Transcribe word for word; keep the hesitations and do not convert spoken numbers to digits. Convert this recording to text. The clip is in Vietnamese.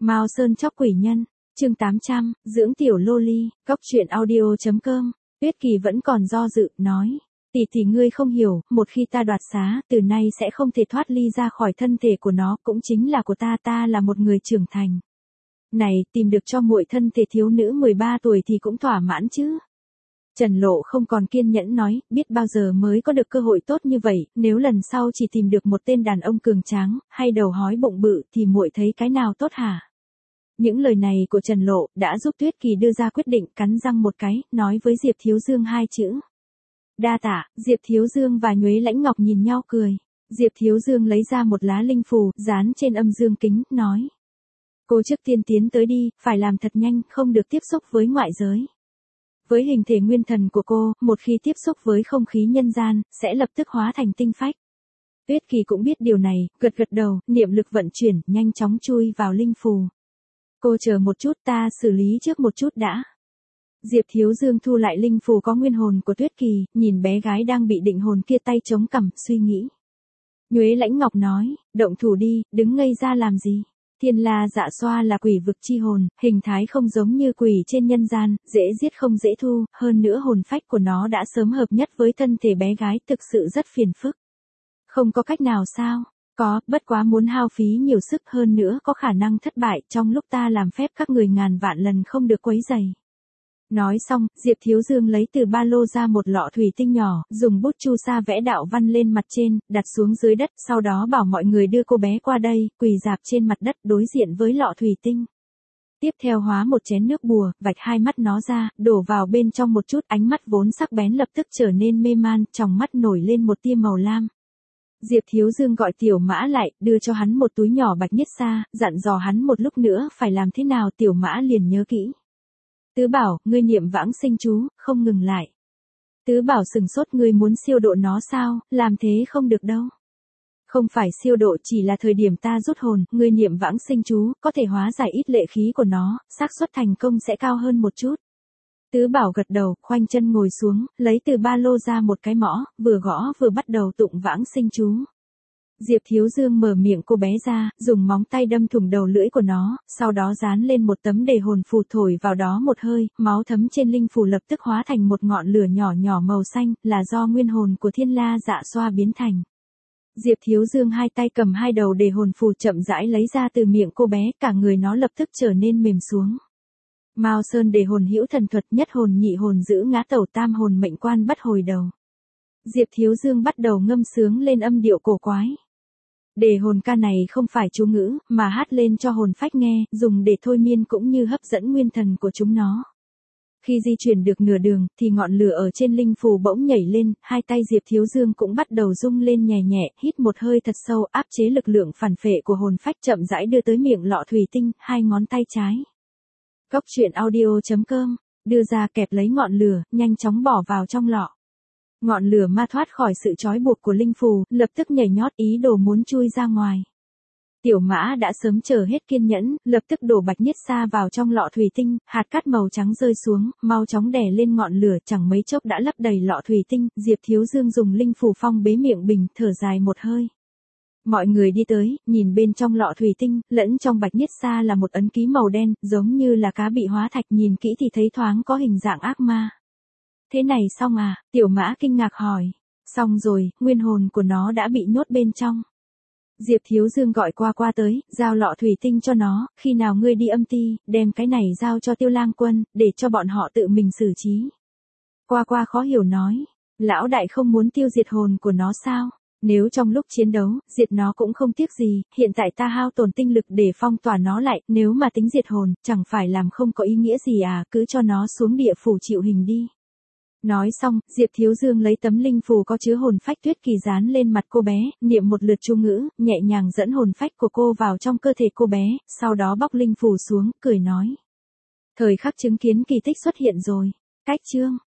Mao Sơn chóc quỷ nhân, chương tám trăm, dưỡng tiểu loli, góc truyện audio chấm com. Tuyết Kỳ vẫn còn do dự, nói, tỷ tỷ ngươi không hiểu, một khi ta đoạt xá, từ nay sẽ không thể thoát ly ra khỏi thân thể của nó, cũng chính là của ta, ta là một người trưởng thành. Này, tìm được cho muội thân thể thiếu nữ mười ba tuổi thì cũng thỏa mãn chứ. Trần Lộ không còn kiên nhẫn nói, biết bao giờ mới có được cơ hội tốt như vậy, nếu lần sau chỉ tìm được một tên đàn ông cường tráng, hay đầu hói bụng bự thì muội thấy cái nào tốt hả? Những lời này của Trần Lộ đã giúp Tuyết Kỳ đưa ra quyết định, cắn răng một cái, nói với Diệp Thiếu Dương hai chữ. Đa tạ. Diệp Thiếu Dương và Nhuế Lãnh Ngọc nhìn nhau cười. Diệp Thiếu Dương lấy ra một lá linh phù, dán trên âm dương kính, nói. Cô trước tiên tiến tới đi, phải làm thật nhanh, không được tiếp xúc với ngoại giới. Với hình thể nguyên thần của cô, một khi tiếp xúc với không khí nhân gian, sẽ lập tức hóa thành tinh phách. Tuyết Kỳ cũng biết điều này, gật gật đầu, niệm lực vận chuyển, nhanh chóng chui vào linh phù. Cô chờ một chút, ta xử lý trước một chút đã. Diệp Thiếu Dương thu lại linh phù có nguyên hồn của Tuyết Kỳ, nhìn bé gái đang bị định hồn kia tay chống cằm, suy nghĩ. Nhuế Lãnh Ngọc nói, động thủ đi, đứng ngây ra làm gì? Thiên La Dạ Xoa là quỷ vực chi hồn, hình thái không giống như quỷ trên nhân gian, dễ giết không dễ thu, hơn nữa hồn phách của nó đã sớm hợp nhất với thân thể bé gái, thực sự rất phiền phức. Không có cách nào sao? Có, bất quá muốn hao phí nhiều sức, hơn nữa có khả năng thất bại, trong lúc ta làm phép các người ngàn vạn lần không được quấy rầy. Nói xong, Diệp Thiếu Dương lấy từ ba lô ra một lọ thủy tinh nhỏ, dùng bút chu sa vẽ đạo văn lên mặt trên, đặt xuống dưới đất, sau đó bảo mọi người đưa cô bé qua đây, quỳ rạp trên mặt đất đối diện với lọ thủy tinh. Tiếp theo hóa một chén nước bùa, vạch hai mắt nó ra, đổ vào bên trong một chút, ánh mắt vốn sắc bén lập tức trở nên mê man, tròng mắt nổi lên một tia màu lam. Diệp Thiếu Dương gọi Tiểu Mã lại, đưa cho hắn một túi nhỏ bạch nhất sa, dặn dò hắn một lúc nữa phải làm thế nào. Tiểu Mã liền nhớ kỹ. Tứ Bảo, ngươi niệm vãng sinh chú, không ngừng lại. Tứ Bảo sừng sốt, ngươi muốn siêu độ nó sao, làm thế không được đâu. Không phải siêu độ, chỉ là thời điểm ta rút hồn, ngươi niệm vãng sinh chú, có thể hóa giải ít lệ khí của nó, xác suất thành công sẽ cao hơn một chút. Tứ Bảo gật đầu, khoanh chân ngồi xuống, lấy từ ba lô ra một cái mõ, vừa gõ vừa bắt đầu tụng vãng sinh chú. Diệp Thiếu Dương mở miệng cô bé ra, dùng móng tay đâm thủng đầu lưỡi của nó, sau đó dán lên một tấm đề hồn phù, thổi vào đó một hơi, máu thấm trên linh phù lập tức hóa thành một ngọn lửa nhỏ nhỏ màu xanh, là do nguyên hồn của Thiên La Dạ Xoa biến thành. Diệp Thiếu Dương hai tay cầm hai đầu đề hồn phù chậm rãi lấy ra từ miệng cô bé, cả người nó lập tức trở nên mềm xuống. Mao Sơn đề hồn hữu thần thuật, nhất hồn nhị hồn giữ ngã tẩu, tam hồn mệnh quan bắt hồi đầu. Diệp Thiếu Dương bắt đầu ngâm sướng lên âm điệu cổ quái. Đề hồn ca này không phải chú ngữ, mà hát lên cho hồn phách nghe, dùng để thôi miên cũng như hấp dẫn nguyên thần của chúng nó. Khi di chuyển được nửa đường, thì ngọn lửa ở trên linh phù bỗng nhảy lên, hai tay Diệp Thiếu Dương cũng bắt đầu rung lên nhẹ nhẹ, hít một hơi thật sâu, áp chế lực lượng phản phệ của hồn phách, chậm rãi đưa tới miệng lọ thủy tinh, hai ngón tay trái. Góc truyện audio chấm com, đưa ra kẹp lấy ngọn lửa, nhanh chóng bỏ vào trong lọ. Ngọn lửa ma thoát khỏi sự trói buộc của linh phù, lập tức nhảy nhót ý đồ muốn chui ra ngoài. Tiểu Mã đã sớm chờ hết kiên nhẫn, lập tức đổ bạch nhất sa vào trong lọ thủy tinh, hạt cát màu trắng rơi xuống, mau chóng đè lên ngọn lửa, chẳng mấy chốc đã lấp đầy lọ thủy tinh. Diệp Thiếu Dương dùng linh phù phong bế miệng bình, thở dài một hơi. Mọi người đi tới, nhìn bên trong lọ thủy tinh, lẫn trong bạch nhất sa là một ấn ký màu đen, giống như là cá bị hóa thạch, nhìn kỹ thì thấy thoáng có hình dạng ác ma. Thế này xong à? Tiểu Mã kinh ngạc hỏi. Xong rồi, nguyên hồn của nó đã bị nhốt bên trong. Diệp Thiếu Dương gọi Qua Qua tới, giao lọ thủy tinh cho nó, khi nào ngươi đi âm ti, đem cái này giao cho Tiêu Lang Quân, để cho bọn họ tự mình xử trí. Qua Qua khó hiểu nói, lão đại không muốn tiêu diệt hồn của nó sao? Nếu trong lúc chiến đấu, diệt nó cũng không tiếc gì, hiện tại ta hao tổn tinh lực để phong tỏa nó lại, nếu mà tính diệt hồn, chẳng phải làm không có ý nghĩa gì à, cứ cho nó xuống địa phủ chịu hình đi. Nói xong, Diệp Thiếu Dương lấy tấm linh phù có chứa hồn phách Tuyết Kỳ dán lên mặt cô bé, niệm một lượt chú ngữ, nhẹ nhàng dẫn hồn phách của cô vào trong cơ thể cô bé, sau đó bóc linh phù xuống, cười nói. Thời khắc chứng kiến kỳ tích xuất hiện rồi. Cách chương